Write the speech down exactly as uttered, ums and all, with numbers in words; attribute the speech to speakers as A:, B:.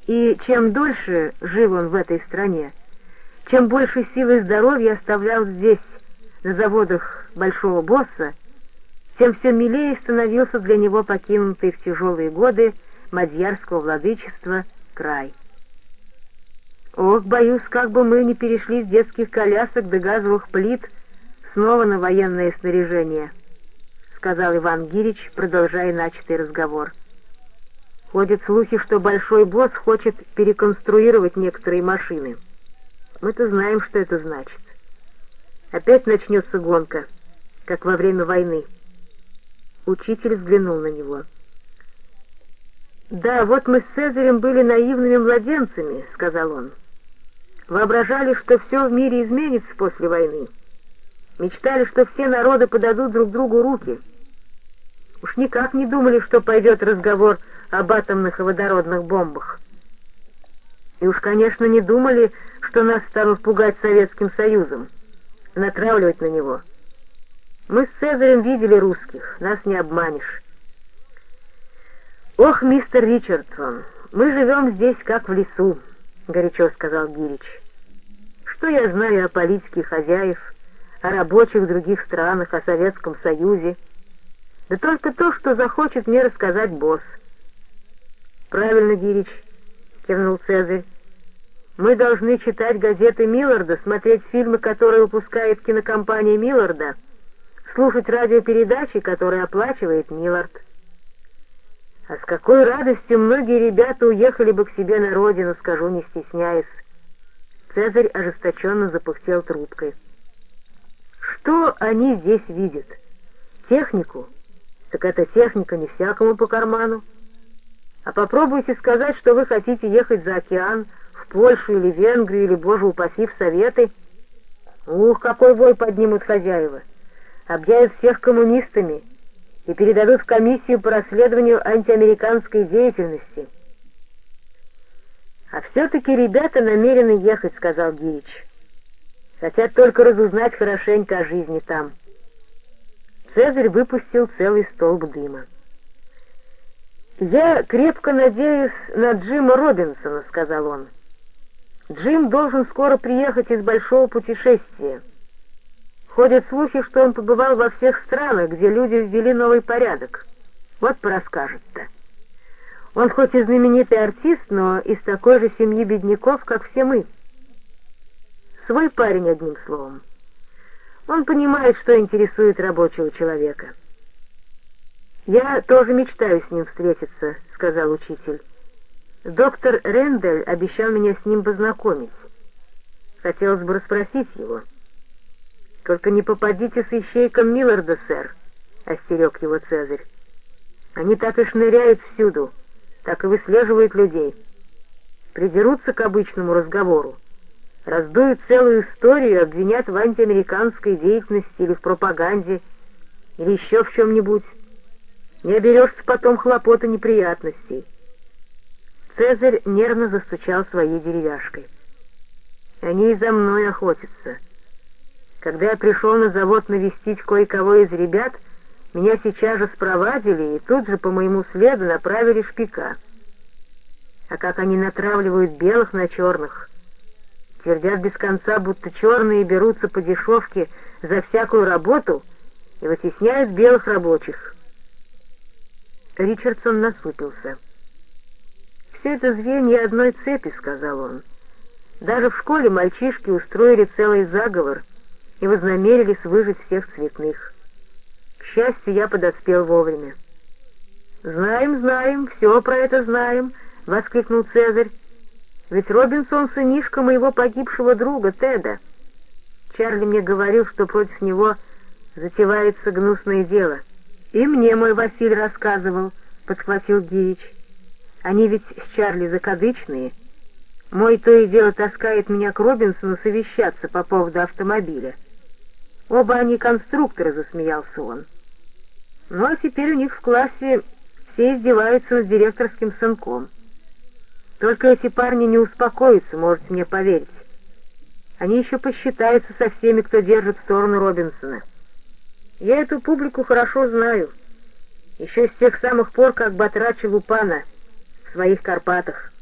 A: И чем дольше жил он в этой стране, чем больше силы и здоровья оставлял здесь, на заводах большого босса, тем все милее становился для него покинутый в тяжелые годы мадьярского владычества край. «Ох, боюсь, как бы мы не перешли с детских колясок до газовых плит снова на военное снаряжение», — сказал Иван Гирич, продолжая начатый разговор. «Ходят слухи, что большой босс хочет переконструировать некоторые машины. Мы-то знаем, что это значит. Опять начнется гонка, как во время войны». Учитель взглянул на него. «Да, вот мы с Цезарем были наивными младенцами», — сказал он. «Воображали, что все в мире изменится после войны. Мечтали, что все народы подадут друг другу руки. Уж никак не думали, что пойдет разговор об атомных и водородных бомбах. И уж, конечно, не думали, что нас станут пугать Советским Союзом, натравливать на него. Мы с Цезарем видели русских, нас не обманешь. «Ох, мистер Ричардсон, мы живем здесь, как в лесу», — горячо сказал Гирич. «Что я знаю о политике хозяев, о рабочих в других странах, о Советском Союзе? Да только то, что захочет мне рассказать босс». «Правильно, Гирич», — кивнул Цезарь. «Мы должны читать газеты Милларда, смотреть фильмы, которые выпускает кинокомпания Милларда, слушать радиопередачи, которые оплачивает Миллард. А с какой радостью многие ребята уехали бы к себе на родину, скажу, не стесняясь». Цезарь ожесточенно запыхтел трубкой. «Что они здесь видят? Технику? Так эта техника не всякому по карману. А попробуйте сказать, что вы хотите ехать за океан, в Польшу или Венгрию, или, боже упаси, в Советы. Ух, какой вой поднимут хозяева! Объявят всех коммунистами и передадут в комиссию по расследованию антиамериканской деятельности». «А все-таки ребята намерены ехать», — сказал Гирич. «Хотят только разузнать хорошенько о жизни там». Цезарь выпустил целый столб дыма. «Я крепко надеюсь на Джима Робинсона», — сказал он. «Джим должен скоро приехать из большого путешествия. Ходят слухи, что он побывал во всех странах, где люди ввели новый порядок. Вот порасскажет-то. Он хоть и знаменитый артист, но из такой же семьи бедняков, как все мы. Свой парень, одним словом. Он понимает, что интересует рабочего человека». «Я тоже мечтаю с ним встретиться», — сказал учитель. «Доктор Рендель обещал меня с ним познакомить. Хотелось бы расспросить его». «Только не попадите с ищейком Милларда, сэр», — остерег его Цезарь. «Они так и шныряют всюду, так и выслеживают людей. Придерутся к обычному разговору, раздуют целую историю и обвинят в антиамериканской деятельности или в пропаганде, или еще в чем-нибудь. Не оберешься потом хлопот и неприятностей». Цезарь нервно застучал своей деревяшкой. «Они и за мной охотятся. Когда я пришел на завод навестить кое-кого из ребят, меня сейчас же спровадили и тут же по моему следу направили шпика. А как они натравливают белых на черных, твердят без конца, будто черные берутся по дешевке за всякую работу и вытесняют белых рабочих». Ричардсон насупился. «Все это звенья одной цепи», — сказал он. «Даже в школе мальчишки устроили целый заговор и вознамерились выжить всех цветных. К счастью, я подоспел вовремя». «Знаем, знаем, все про это знаем», — воскликнул Цезарь. «Ведь Робинсон — сынишка моего погибшего друга Теда. Чарли мне говорил, что против него затевается гнусное дело». «И мне мой Василь рассказывал», — подхватил Гирич. «Они ведь с Чарли закадычные. Мой то и дело таскает меня к Робинсону совещаться по поводу автомобиля. Оба они конструкторы», — засмеялся он. «Ну а теперь у них в классе все издеваются над директорским сынком. Только эти парни не успокоятся, можете мне поверить. Они еще посчитаются со всеми, кто держит сторону Робинсона. Я эту публику хорошо знаю, еще с тех самых пор, как батрачил Лупана в своих Карпатах».